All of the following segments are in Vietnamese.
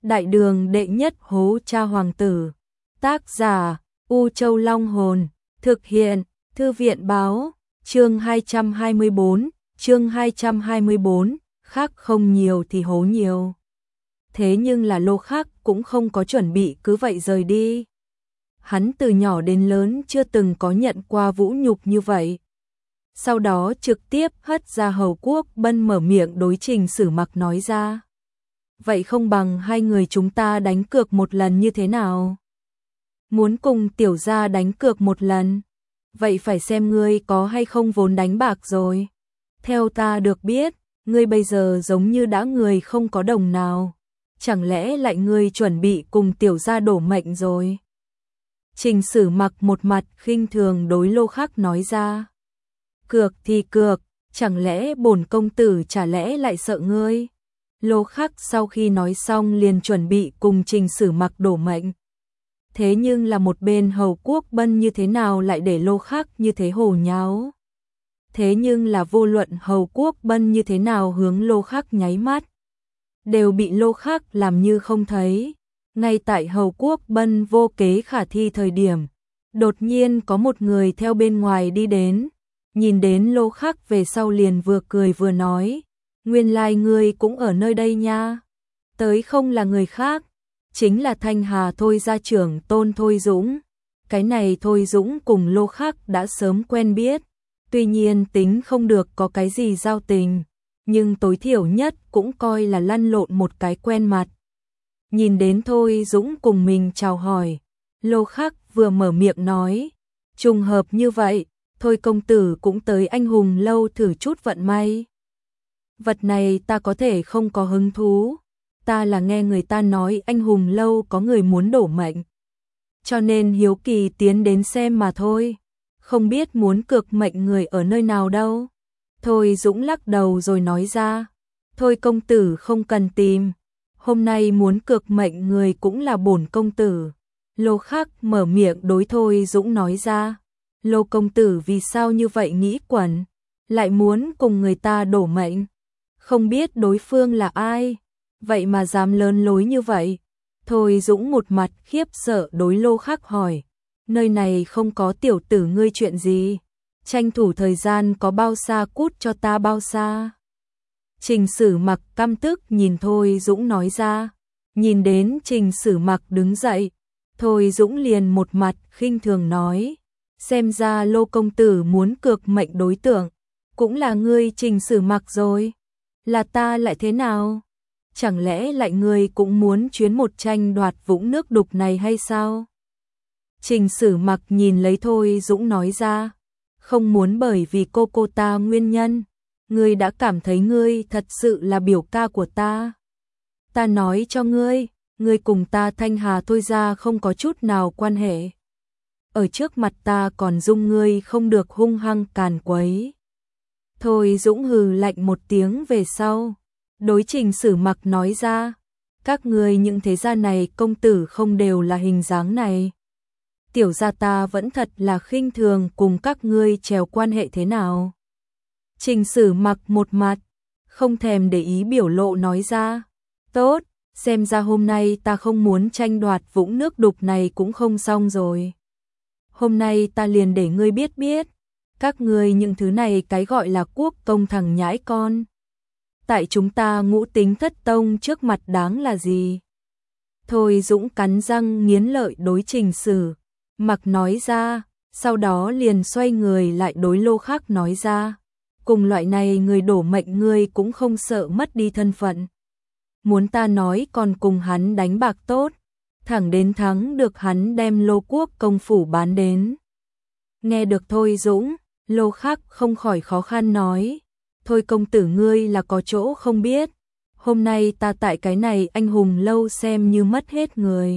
Đại đường đệ nhất hố cha hoàng tử. Tác giả U Châu Long Hồn. Thực hiện Thư viện báo. Chương 224, khác không nhiều thì hố nhiều. Thế nhưng là Lô Khác cũng không có chuẩn bị cứ vậy rời đi. Hắn từ nhỏ đến lớn chưa từng có nhận qua vũ nhục như vậy. Sau đó trực tiếp hất ra Hầu Quốc Bân mở miệng đối Trình Sử Mặc nói ra. Vậy không bằng hai người chúng ta đánh cược một lần như thế nào? Muốn cùng tiểu gia đánh cược một lần? Vậy phải xem ngươi có hay không vốn đánh bạc rồi. Theo ta được biết, ngươi bây giờ giống như đã người không có đồng nào. Chẳng lẽ lại ngươi chuẩn bị cùng tiểu gia đổ mệnh rồi? Trình Sử Mặc một mặt khinh thường đối Lô Khác nói ra. Cược thì cược, chẳng lẽ bổn công tử chả lẽ lại sợ ngươi? Lô Khác sau khi nói xong liền chuẩn bị cùng Trình Sử Mặc đổ mệnh. Thế nhưng là một bên Hầu Quốc Bân như thế nào lại để Lô Khác như thế hồ nháo? Thế nhưng là vô luận Hầu Quốc Bân như thế nào hướng Lô Khác nháy mắt, đều bị Lô Khác làm như không thấy. Ngay tại Hầu Quốc Bân vô kế khả thi thời điểm, đột nhiên có một người theo bên ngoài đi đến, nhìn đến Lô Khác về sau liền vừa cười vừa nói, nguyên lai ngươi cũng ở nơi đây nha. Tới không là người khác, chính là Thanh Hà Thôi gia trưởng Tôn Thôi Dũng. Cái này Thôi Dũng cùng Lô Khác đã sớm quen biết, tuy nhiên tính không được có cái gì giao tình, nhưng tối thiểu nhất cũng coi là lăn lộn một cái quen mặt. Nhìn đến Thôi Dũng cùng mình chào hỏi, Lô Khác vừa mở miệng nói, trùng hợp như vậy, Thôi công tử cũng tới Anh Hùng lâu thử chút vận may. Vật này ta có thể không có hứng thú, ta là nghe người ta nói Anh Hùng lâu có người muốn đổ mệnh, cho nên hiếu kỳ tiến đến xem mà thôi, không biết muốn cược mệnh người ở nơi nào đâu. Thôi Dũng lắc đầu rồi nói ra, thôi công tử không cần tìm, hôm nay muốn cược mệnh người cũng là bổn công tử. Lô Khác mở miệng đối Thôi Dũng nói ra, Lô công tử vì sao như vậy nghĩ quẩn, lại muốn cùng người ta đổ mệnh, không biết đối phương là ai, vậy mà dám lớn lối như vậy. Thôi Dũng một mặt khiếp sợ đối Lô Khác hỏi, nơi này không có tiểu tử ngươi chuyện gì, tranh thủ thời gian có bao xa cút cho ta bao xa. Trình Sử Mặc căm tức nhìn Thôi Dũng nói ra, nhìn đến Trình Sử Mặc đứng dậy, Thôi Dũng liền một mặt khinh thường nói, xem ra Lô công tử muốn cược mệnh đối tượng, cũng là ngươi Trình Sử Mặc rồi, là ta lại thế nào? Chẳng lẽ lại ngươi cũng muốn chuyến một tranh đoạt vũng nước đục này hay sao? Trình Sử Mặc nhìn lấy Thôi Dũng nói ra, không muốn bởi vì cô ta nguyên nhân, ngươi đã cảm thấy ngươi thật sự là biểu ca của ta. Ta nói cho ngươi, ngươi cùng ta Thanh Hà Thôi gia không có chút nào quan hệ. Ở trước mặt ta còn dung ngươi không được hung hăng càn quấy. Thôi Dũng hừ lạnh một tiếng về sau, đối Trình Sử Mặc nói ra, các ngươi những thế gia này công tử không đều là hình dáng này. Tiểu gia ta vẫn thật là khinh thường cùng các ngươi trèo quan hệ thế nào. Trình Sử Mặc một mặt, không thèm để ý biểu lộ nói ra, tốt, xem ra hôm nay ta không muốn tranh đoạt vũng nước đục này cũng không xong rồi. Hôm nay ta liền để ngươi biết biết, các ngươi những thứ này cái gọi là quốc công thằng nhãi con. Tại chúng ta Ngũ Tính Thất Tông trước mặt đáng là gì? Thôi Dũng cắn răng nghiến lợi đối Trình Sử Mặc nói ra, sau đó liền xoay người lại đối Lô Khác nói ra, cùng loại này người đổ mệnh ngươi cũng không sợ mất đi thân phận. Muốn ta nói còn cùng hắn đánh bạc tốt, thẳng đến thắng được hắn đem Lô Quốc công phủ bán đến. Nghe được Thôi Dũng, Lô Khác không khỏi khó khăn nói, thôi công tử ngươi là có chỗ không biết, hôm nay ta tại cái này Anh Hùng lâu xem như mất hết người.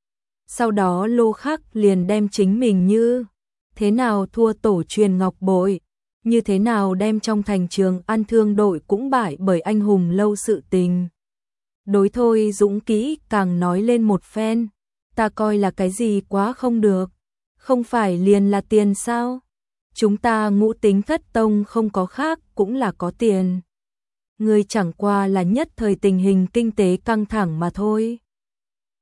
Sau đó Lô Khác liền đem chính mình như thế nào thua tổ truyền ngọc bội, như thế nào đem trong thành Trường An thương đội cũng bại bởi Anh Hùng lâu sự tình. Đối Thôi Dũng kỹ càng nói lên một phen, ta coi là cái gì quá không được, không phải liền là tiền sao? Chúng ta Ngũ Tính Thất Tông không có khác cũng là có tiền. Ngươi chẳng qua là nhất thời tình hình kinh tế căng thẳng mà thôi.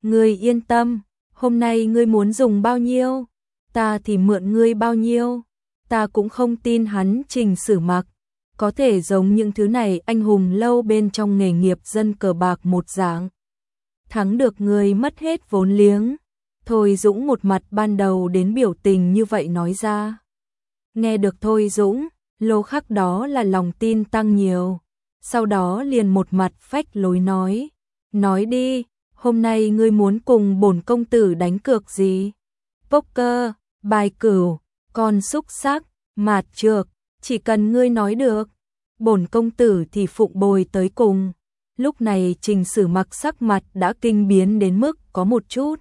Ngươi yên tâm, hôm nay ngươi muốn dùng bao nhiêu, ta thì mượn ngươi bao nhiêu. Ta cũng không tin hắn Trình Sử Mặc có thể giống những thứ này anh hùng lâu bên trong nghề nghiệp dân cờ bạc một dạng. Thắng được người mất hết vốn liếng. Thôi Dũng một mặt ban đầu đến biểu tình như vậy nói ra. Nghe được Thôi Dũng, Lô Khắc đó là lòng tin tăng nhiều. Sau đó liền một mặt phách lối nói. Nói đi, hôm nay ngươi muốn cùng bổn công tử đánh cược gì? Poker, bài cửu, con xúc xắc, mạt trược, chỉ cần ngươi nói được. Bổn công tử thì phụng bồi tới cùng. Lúc này Trình Sử Mặc sắc mặt đã kinh biến đến mức có một chút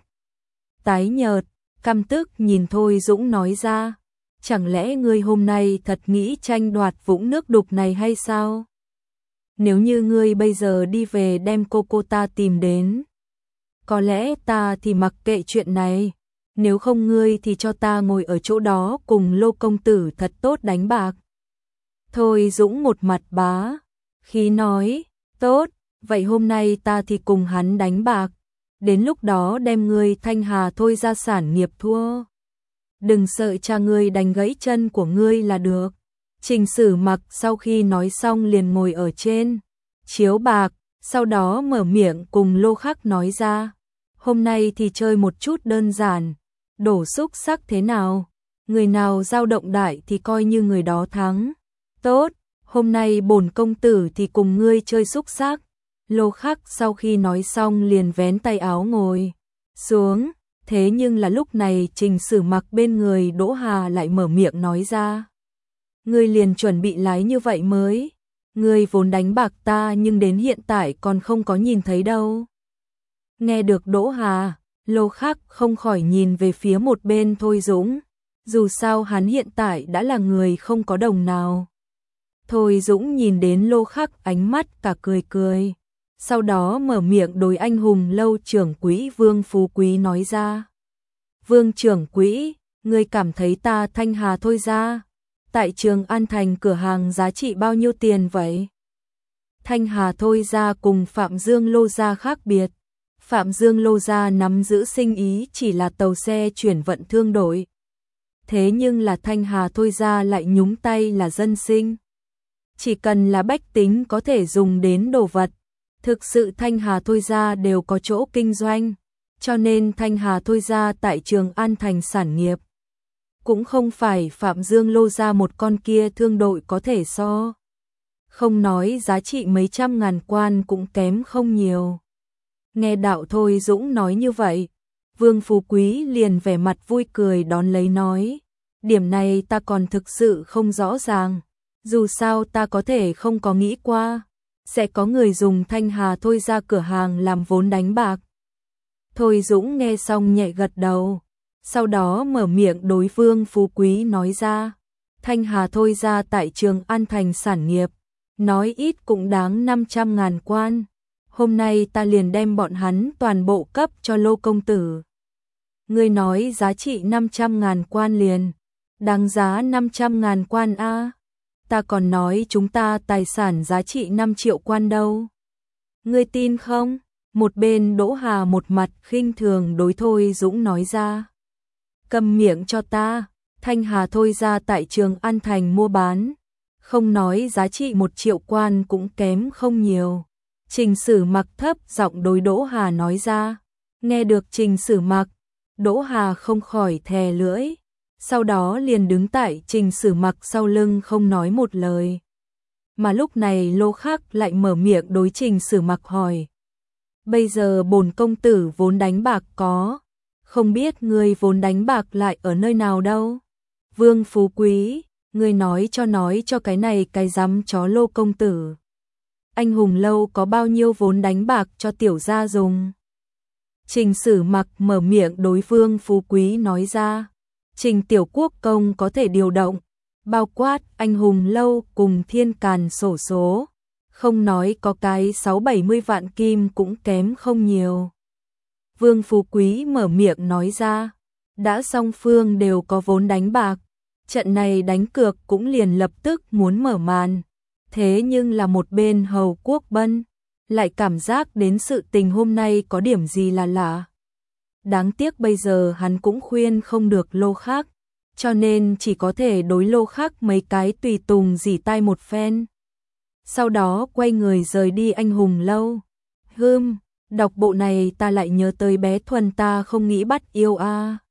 tái nhợt, căm tức nhìn Thôi Dũng nói ra. Chẳng lẽ ngươi hôm nay thật nghĩ tranh đoạt vũng nước đục này hay sao? Nếu như ngươi bây giờ đi về đem cô ta tìm đến, có lẽ ta thì mặc kệ chuyện này. Nếu không ngươi thì cho ta ngồi ở chỗ đó cùng Lô công tử thật tốt đánh bạc. Thôi Dũng một mặt bá khí nói, tốt, vậy hôm nay ta thì cùng hắn đánh bạc. Đến lúc đó đem ngươi Thanh Hà Thôi ra sản nghiệp thua. Đừng sợ cha ngươi đánh gãy chân của ngươi là được. Trình Sử Mặc sau khi nói xong liền ngồi ở trên chiếu bạc, sau đó mở miệng cùng Lô Khắc nói ra. Hôm nay thì chơi một chút đơn giản, đổ xúc sắc thế nào? Người nào dao động đại thì coi như người đó thắng. Tốt, hôm nay bổn công tử thì cùng ngươi chơi xúc sắc. Lô Khắc sau khi nói xong liền vén tay áo ngồi xuống. Thế nhưng là lúc này Trình Sử Mặc bên người Đỗ Hà lại mở miệng nói ra. Ngươi liền chuẩn bị lái như vậy mới. Ngươi vốn đánh bạc ta nhưng đến hiện tại còn không có nhìn thấy đâu. Nghe được Đỗ Hà, Lô Khắc không khỏi nhìn về phía một bên Thôi Dũng. Dù sao hắn hiện tại đã là người không có đồng nào. Thôi Dũng nhìn đến Lô Khắc ánh mắt cả cười cười. Sau đó mở miệng đối anh hùng lâu trưởng quỹ Vương Phú Quý nói ra. Vương trưởng quỹ, ngươi cảm thấy ta Thanh Hà Thôi ra tại Trường An Thành cửa hàng giá trị bao nhiêu tiền vậy? Thanh Hà Thôi ra cùng Phạm Dương Lô gia khác biệt. Phạm Dương Lô gia nắm giữ sinh ý chỉ là tàu xe chuyển vận thương đổi. Thế nhưng là Thanh Hà Thôi ra lại nhúng tay là dân sinh. Chỉ cần là bách tính có thể dùng đến đồ vật. Thực sự Thanh Hà Thôi ra đều có chỗ kinh doanh. Cho nên Thanh Hà Thôi ra tại Trường An Thành sản nghiệp. Cũng không phải Phạm Dương Lô ra một con kia thương đội có thể so. Không nói giá trị mấy trăm ngàn quan cũng kém không nhiều. Nghe đạo Thôi Dũng nói như vậy, Vương Phú Quý liền vẻ mặt vui cười đón lấy nói. Điểm này ta còn thực sự không rõ ràng. Dù sao ta có thể không có nghĩ qua sẽ có người dùng Thanh Hà Thôi ra cửa hàng làm vốn đánh bạc. Thôi Dũng nghe xong nhẹ gật đầu. Sau đó mở miệng đối Vương Phú Quý nói ra. Thanh Hà Thôi ra tại Trường An Thành sản nghiệp. Nói ít cũng đáng 500.000 quan. Hôm nay ta liền đem bọn hắn toàn bộ cấp cho Lô công tử. Ngươi nói giá trị 500.000 quan liền. Đáng giá 500.000 quan a. Ta còn nói chúng ta tài sản giá trị 5 triệu quan đâu. Ngươi tin không? Một bên Đỗ Hà một mặt khinh thường đối Thôi Dũng nói ra. Câm miệng cho ta. Thanh Hà Thôi ra tại Trường An Thành mua bán. Không nói giá trị 1 triệu quan cũng kém không nhiều. Trình Sử Mặc thấp giọng đối Đỗ Hà nói ra. Nghe được Trình Sử Mặc, Đỗ Hà không khỏi thè lưỡi. Sau đó liền đứng tại Trình Sử Mặc sau lưng không nói một lời. Mà lúc này Lô Khắc lại mở miệng đối Trình Sử Mặc hỏi. Bây giờ bổn công tử vốn đánh bạc có. Không biết người vốn đánh bạc lại ở nơi nào đâu. Vương Phú Quý, người nói cho cái này cái dám chó Lô công tử. Anh hùng lâu có bao nhiêu vốn đánh bạc cho tiểu gia dùng. Trình Sử Mặc mở miệng đối Vương Phú Quý nói ra. Trình tiểu quốc công có thể điều động, bao quát anh hùng lâu cùng thiên càn sổ số. Không nói có cái 6-70 vạn kim cũng kém không nhiều. Vương Phú Quý mở miệng nói ra. Đã song phương đều có vốn đánh bạc. Trận này đánh cược cũng liền lập tức muốn mở màn. Thế nhưng là một bên Hầu Quốc Bân lại cảm giác đến sự tình hôm nay có điểm gì là lạ. đáng tiếc bây giờ hắn cũng khuyên không được Lô Khác, cho nên chỉ có thể đối Lô Khác mấy cái tùy tùng rỉ tai một phen. Sau đó quay người rời đi Anh Hùng Lâu. Đọc bộ này ta lại nhớ tới bé Thuần ta không nghĩ bắt yêu a.